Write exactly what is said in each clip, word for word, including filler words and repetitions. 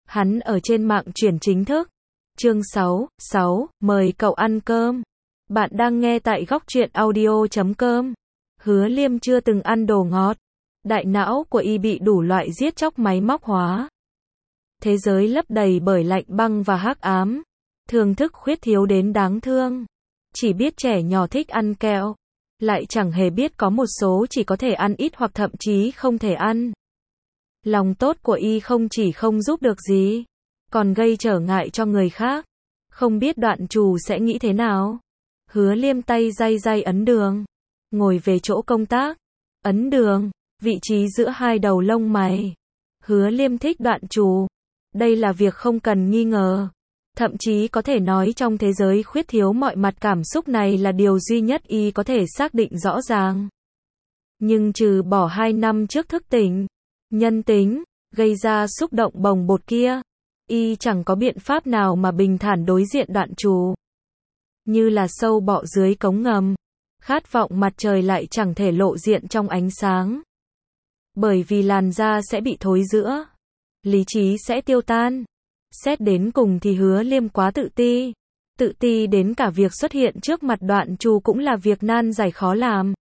Hắn ở trên mạng chuyển chính thức. Chương sáu, sáu, mời cậu ăn cơm. Bạn đang nghe tại góc truyện audio chấm com. Hứa Liêm chưa từng ăn đồ ngọt. Đại não của y bị đủ loại giết chóc máy móc hóa. Thế giới lấp đầy bởi lạnh băng và hắc ám. Thưởng thức khuyết thiếu đến đáng thương. Chỉ biết trẻ nhỏ thích ăn kẹo. Lại chẳng hề biết có một số chỉ có thể ăn ít hoặc thậm chí không thể ăn. Lòng tốt của y không chỉ không giúp được gì, còn gây trở ngại cho người khác. Không biết Đoạn Trù sẽ nghĩ thế nào. Hứa Liêm tay day day ấn đường. Ngồi về chỗ công tác. Ấn đường, vị trí giữa hai đầu lông mày. Hứa Liêm thích Đoạn Trù. Đây là việc không cần nghi ngờ. Thậm chí có thể nói trong thế giới khuyết thiếu mọi mặt cảm xúc này là điều duy nhất y có thể xác định rõ ràng. Nhưng trừ bỏ hai năm trước thức tỉnh, nhân tính, gây ra xúc động bồng bột kia, y chẳng có biện pháp nào mà bình thản đối diện Đoạn Trù. Như là sâu bọ dưới cống ngầm, khát vọng mặt trời lại chẳng thể lộ diện trong ánh sáng. Bởi vì làn da sẽ bị thối rữa, lý trí sẽ tiêu tan. Xét đến cùng thì Hứa Liêm quá tự ti. Tự ti đến cả việc xuất hiện trước mặt Đoạn Trù cũng là việc nan giải khó làm.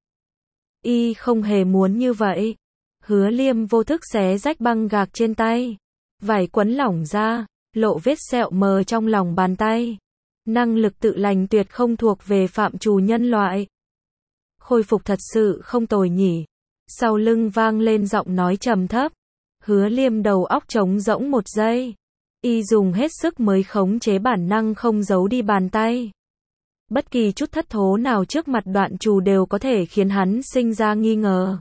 Y không hề muốn như vậy. Hứa Liêm vô thức xé rách băng gạc trên tay. Vải quấn lỏng ra, lộ vết sẹo mờ trong lòng bàn tay. Năng lực tự lành tuyệt không thuộc về phạm trù nhân loại. Khôi phục thật sự không tồi nhỉ. Sau lưng vang lên giọng nói trầm thấp. Hứa Liêm đầu óc trống rỗng một giây. Y dùng hết sức mới khống chế bản năng không giấu đi bàn tay. Bất kỳ chút thất thố nào trước mặt Đoạn Trù đều có thể khiến hắn sinh ra nghi ngờ.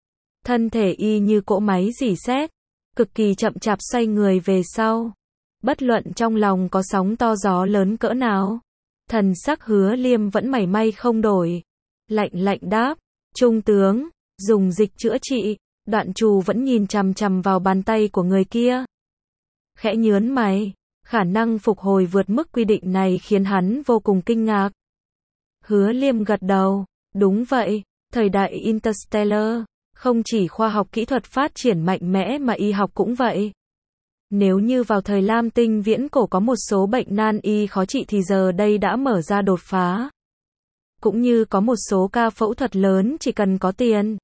Thân thể y như cỗ máy rỉ sét, cực kỳ chậm chạp xoay người về sau. Bất luận trong lòng có sóng to gió lớn cỡ nào, thần sắc Hứa Liêm vẫn mảy may không đổi. Lạnh lạnh đáp, trung tướng, dùng dịch chữa trị. Đoạn Trù vẫn nhìn chằm chằm vào bàn tay của người kia. Khẽ nhớn mày, khả năng phục hồi vượt mức quy định này khiến hắn vô cùng kinh ngạc. Hứa Liêm gật đầu, đúng vậy, thời đại Interstellar, không chỉ khoa học kỹ thuật phát triển mạnh mẽ mà y học cũng vậy. Nếu như vào thời Lam Tinh viễn cổ có một số bệnh nan y khó trị thì giờ đây đã mở ra đột phá. Cũng như có một số ca phẫu thuật lớn chỉ cần có tiền.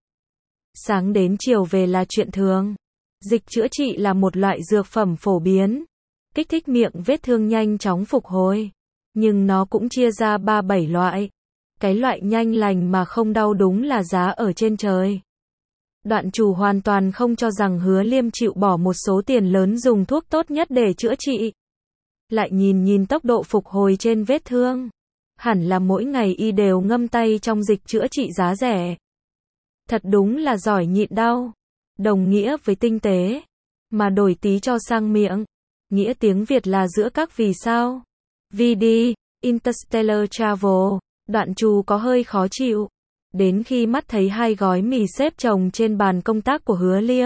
Sáng đến chiều về là chuyện thường. Dịch chữa trị là một loại dược phẩm phổ biến, kích thích miệng vết thương nhanh chóng phục hồi. Nhưng nó cũng chia ra ba bảy loại. Cái loại nhanh lành mà không đau đúng là giá ở trên trời. Đoạn Trù hoàn toàn không cho rằng Hứa Liêm chịu bỏ một số tiền lớn dùng thuốc tốt nhất để chữa trị. Lại nhìn nhìn tốc độ phục hồi trên vết thương. Hẳn là mỗi ngày y đều ngâm tay trong dịch chữa trị giá rẻ. Thật đúng là giỏi nhịn đau. Đồng nghĩa với tinh tế. Mà đổi tí cho sang miệng. Nghĩa tiếng Việt là giữa các vì sao. vê đê, Interstellar Travel. Đoạn Trù có hơi khó chịu. Đến khi mắt thấy hai gói mì xếp chồng trên bàn công tác của Hứa Liêm.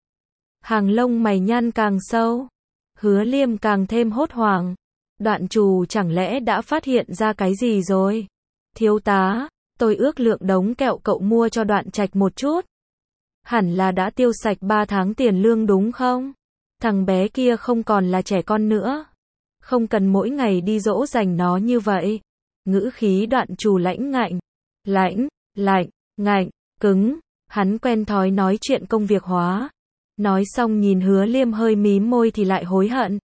Hàng lông mày nhăn càng sâu. Hứa Liêm càng thêm hốt hoảng. Đoạn Trù chẳng lẽ đã phát hiện ra cái gì rồi? Thiếu tá, tôi ước lượng đống kẹo cậu mua cho Đoạn Trạch một chút. Hẳn là đã tiêu sạch ba tháng tiền lương đúng không? Thằng bé kia không còn là trẻ con nữa. Không cần mỗi ngày đi dỗ dành nó như vậy. Ngữ khí Đoạn Trù lãnh ngạnh. Lãnh, lạnh, ngạnh, cứng. Hắn quen thói nói chuyện công việc hóa. Nói xong nhìn Hứa Liêm hơi mím môi thì lại hối hận.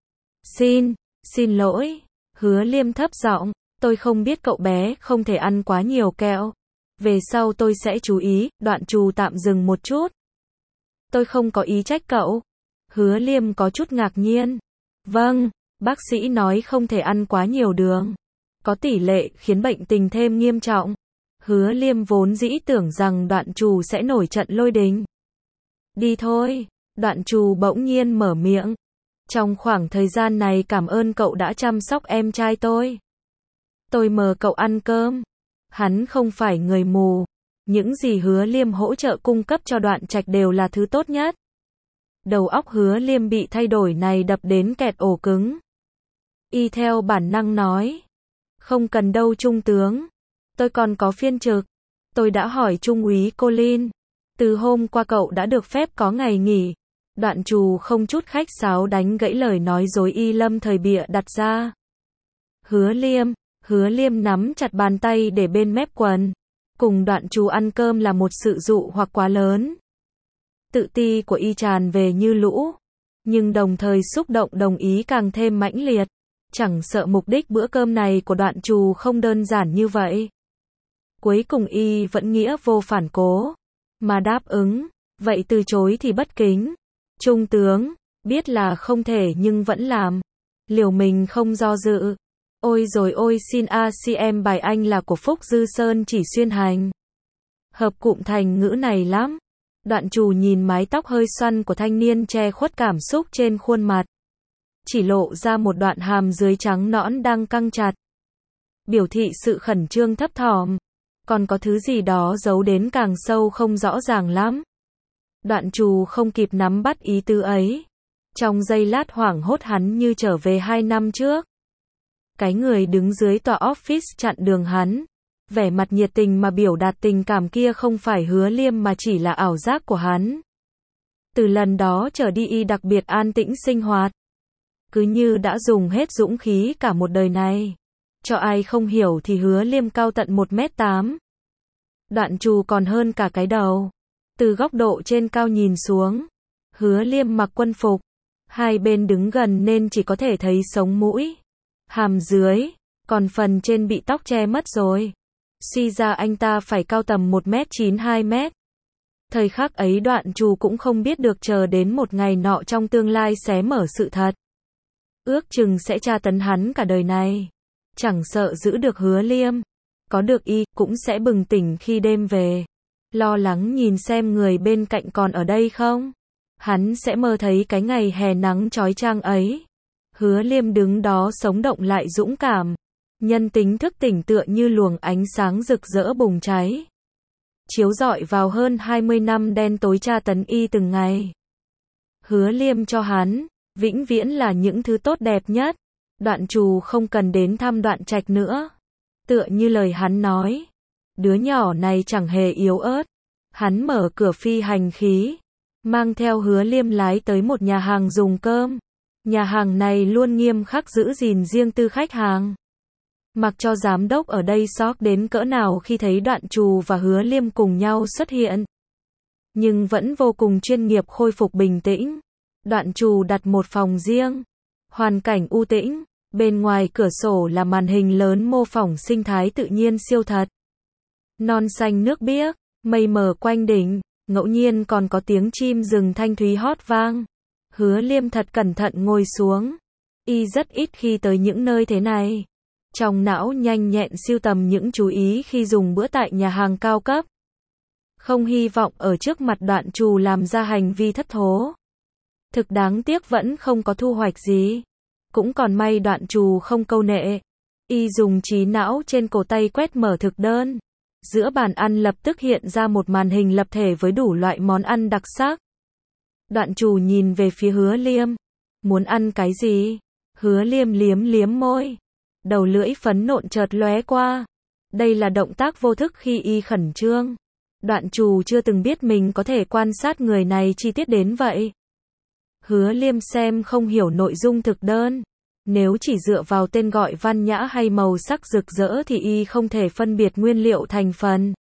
Xin, xin lỗi. Hứa Liêm thấp giọng. Tôi không biết cậu bé không thể ăn quá nhiều kẹo. Về sau tôi sẽ chú ý. Đoạn Trù tạm dừng một chút. Tôi không có ý trách cậu. Hứa Liêm có chút ngạc nhiên. Vâng, bác sĩ nói không thể ăn quá nhiều đường. Có tỷ lệ khiến bệnh tình thêm nghiêm trọng. Hứa Liêm vốn dĩ tưởng rằng Đoạn Trù sẽ nổi trận lôi đình. Đi thôi. Đoạn Trù bỗng nhiên mở miệng. Trong khoảng thời gian này cảm ơn cậu đã chăm sóc em trai tôi. Tôi mời cậu ăn cơm. Hắn không phải người mù. Những gì Hứa Liêm hỗ trợ cung cấp cho Đoạn Trạch đều là thứ tốt nhất. Đầu óc Hứa Liêm bị thay đổi này đập đến kẹt ổ cứng. Y theo bản năng nói. Không cần đâu trung tướng. Tôi còn có phiên trực. Tôi đã hỏi trung úy Colin. Từ hôm qua cậu đã được phép có ngày nghỉ. Đoạn Trù không chút khách sáo đánh gãy lời nói dối y lâm thời bịa đặt ra. Hứa Liêm, Hứa Liêm nắm chặt bàn tay để bên mép quần. Cùng Đoạn Trù ăn cơm là một sự dụ hoặc quá lớn. Tự ti của y tràn về như lũ, nhưng đồng thời xúc động đồng ý càng thêm mãnh liệt. Chẳng sợ mục đích bữa cơm này của Đoạn Trù không đơn giản như vậy. Cuối cùng y vẫn nghĩa vô phản cố, mà đáp ứng, vậy từ chối thì bất kính. Trung tướng, biết là không thể nhưng vẫn làm. Liều mình không do dự. Ôi rồi ôi xin a xê em bài anh là của Phúc Dư Sơn chỉ xuyên hành. Hợp cụm thành ngữ này lắm. Đoạn Trù nhìn mái tóc hơi xoăn của thanh niên che khuất cảm xúc trên khuôn mặt. Chỉ lộ ra một đoạn hàm dưới trắng nõn đang căng chặt. Biểu thị sự khẩn trương thấp thỏm. Còn có thứ gì đó giấu đến càng sâu không rõ ràng lắm. Đoạn Trù không kịp nắm bắt ý tứ ấy. Trong giây lát hoảng hốt hắn như trở về hai năm trước. Cái người đứng dưới tòa office chặn đường hắn. Vẻ mặt nhiệt tình mà biểu đạt tình cảm kia không phải Hứa Liêm mà chỉ là ảo giác của hắn. Từ lần đó trở đi y đặc biệt an tĩnh sinh hoạt. Cứ như đã dùng hết dũng khí cả một đời này. Cho ai không hiểu thì Hứa Liêm cao tận một mét tám. Đoạn Trù còn hơn cả cái đầu. Từ góc độ trên cao nhìn xuống, Hứa Liêm mặc quân phục. Hai bên đứng gần nên chỉ có thể thấy sống mũi, hàm dưới, còn phần trên bị tóc che mất rồi. Suy ra anh ta phải cao tầm một mét chín hai mét. Thời khắc ấy Đoạn Trù cũng không biết được chờ đến một ngày nọ trong tương lai xé mở sự thật. Ước chừng sẽ tra tấn hắn cả đời này. Chẳng sợ giữ được Hứa Liêm. Có được y, cũng sẽ bừng tỉnh khi đêm về. Lo lắng nhìn xem người bên cạnh còn ở đây không. Hắn sẽ mơ thấy cái ngày hè nắng chói chang ấy. Hứa Liêm đứng đó sống động lại dũng cảm. Nhân tính thức tỉnh tựa như luồng ánh sáng rực rỡ bùng cháy. Chiếu rọi vào hơn hai mươi năm đen tối tra tấn y từng ngày. Hứa Liêm cho hắn, vĩnh viễn là những thứ tốt đẹp nhất. Đoạn Trù không cần đến thăm Đoạn Trạch nữa. Tựa như lời hắn nói. Đứa nhỏ này chẳng hề yếu ớt. Hắn mở cửa phi hành khí. Mang theo Hứa Liêm lái tới một nhà hàng dùng cơm. Nhà hàng này luôn nghiêm khắc giữ gìn riêng tư khách hàng. Mặc cho giám đốc ở đây sốc đến cỡ nào khi thấy Đoạn Trù và Hứa Liêm cùng nhau xuất hiện. Nhưng vẫn vô cùng chuyên nghiệp khôi phục bình tĩnh. Đoạn Trù đặt một phòng riêng. Hoàn cảnh u tĩnh. Bên ngoài cửa sổ là màn hình lớn mô phỏng sinh thái tự nhiên siêu thật. Non xanh nước biếc, mây mờ quanh đỉnh, ngẫu nhiên còn có tiếng chim rừng thanh thúy hót vang. Hứa Liêm thật cẩn thận ngồi xuống. Y rất ít khi tới những nơi thế này. Trong não nhanh nhẹn sưu tầm những chú ý khi dùng bữa tại nhà hàng cao cấp. Không hy vọng ở trước mặt Đoạn Trù làm ra hành vi thất thố. Thực đáng tiếc vẫn không có thu hoạch gì. Cũng còn may Đoạn Trù không câu nệ. Y dùng trí não trên cổ tay quét mở thực đơn. Giữa bàn ăn lập tức hiện ra một màn hình lập thể với đủ loại món ăn đặc sắc. Đoạn Trù nhìn về phía Hứa Liêm. Muốn ăn cái gì? Hứa Liêm liếm liếm môi. Đầu lưỡi phấn nộn chợt lóe qua. Đây là động tác vô thức khi y khẩn trương. Đoạn Trù chưa từng biết mình có thể quan sát người này chi tiết đến vậy. Hứa Liêm xem không hiểu nội dung thực đơn. Nếu chỉ dựa vào tên gọi văn nhã hay màu sắc rực rỡ thì y không thể phân biệt nguyên liệu thành phần.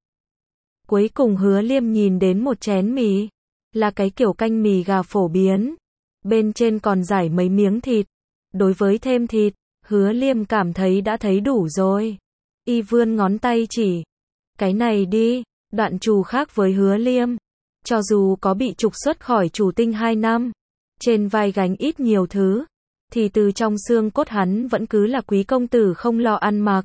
Cuối cùng Hứa Liêm nhìn đến một chén mì. Là cái kiểu canh mì gà phổ biến. Bên trên còn rải mấy miếng thịt. Đối với thêm thịt, Hứa Liêm cảm thấy đã thấy đủ rồi. Y vươn ngón tay chỉ. Cái này đi. Đoạn Trù khác với Hứa Liêm. Cho dù có bị trục xuất khỏi chủ tinh hai năm. Trên vai gánh ít nhiều thứ. Thì từ trong xương cốt hắn vẫn cứ là quý công tử không lo ăn mặc.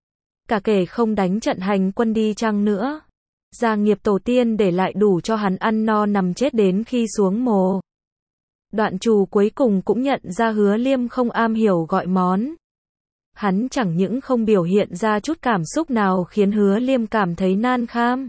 Cả kể không đánh trận hành quân đi chăng nữa. Gia nghiệp tổ tiên để lại đủ cho hắn ăn no nằm chết đến khi xuống mồ. Đoạn Trù cuối cùng cũng nhận ra Hứa Liêm không am hiểu gọi món. Hắn chẳng những không biểu hiện ra chút cảm xúc nào khiến Hứa Liêm cảm thấy nan kham.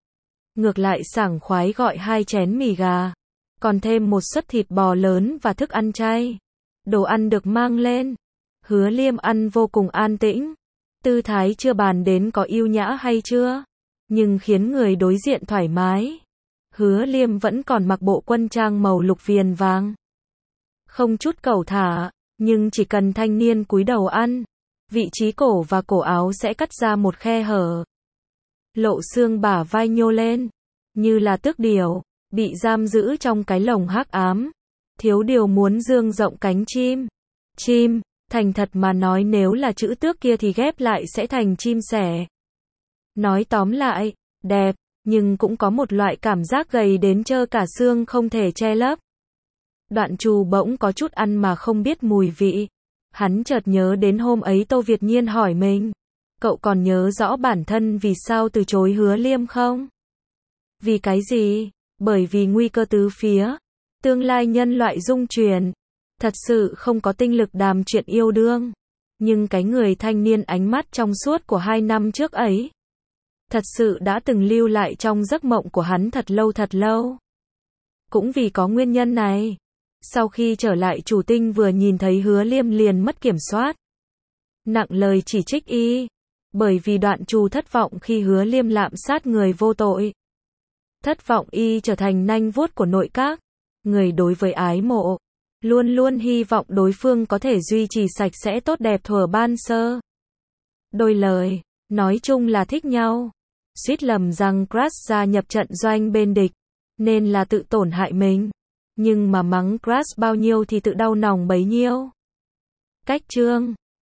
Ngược lại sảng khoái gọi hai chén mì gà. Còn thêm một suất thịt bò lớn và thức ăn chay. Đồ ăn được mang lên. Hứa Liêm ăn vô cùng an tĩnh. Tư thái chưa bàn đến có yêu nhã hay chưa. Nhưng khiến người đối diện thoải mái. Hứa Liêm vẫn còn mặc bộ quân trang màu lục viền vàng. Không chút cẩu thả, nhưng chỉ cần thanh niên cúi đầu ăn, vị trí cổ và cổ áo sẽ cắt ra một khe hở. Lộ xương bả vai nhô lên, như là tước điểu, bị giam giữ trong cái lồng hắc ám. Thiếu điều muốn dương rộng cánh chim. Chim, thành thật mà nói nếu là chữ tước kia thì ghép lại sẽ thành chim sẻ. Nói tóm lại, đẹp, nhưng cũng có một loại cảm giác gầy đến trơ cả xương không thể che lấp. Đoạn Trù bỗng có chút ăn mà không biết mùi vị. Hắn chợt nhớ đến hôm ấy Tô Việt Nhiên hỏi mình, cậu còn nhớ rõ bản thân vì sao từ chối Hứa Liêm không? Vì cái gì? Bởi vì nguy cơ tứ phía, tương lai nhân loại dung chuyển, thật sự không có tinh lực đàm chuyện yêu đương. Nhưng cái người thanh niên ánh mắt trong suốt của hai năm trước ấy, thật sự đã từng lưu lại trong giấc mộng của hắn thật lâu thật lâu. Cũng vì có nguyên nhân này, sau khi trở lại Chủ Tinh vừa nhìn thấy Hứa Liêm liền mất kiểm soát, nặng lời chỉ trích y, bởi vì Đoạn Trù thất vọng khi Hứa Liêm lạm sát người vô tội. Thất vọng y trở thành nanh vuốt của nội các, người đối với ái mộ, luôn luôn hy vọng đối phương có thể duy trì sạch sẽ tốt đẹp thuở ban sơ. Đôi lời, nói chung là thích nhau. Suýt lầm rằng Crush gia nhập trận doanh bên địch, nên là tự tổn hại mình. Nhưng mà mắng Crush bao nhiêu thì tự đau nòng bấy nhiêu. Cách chương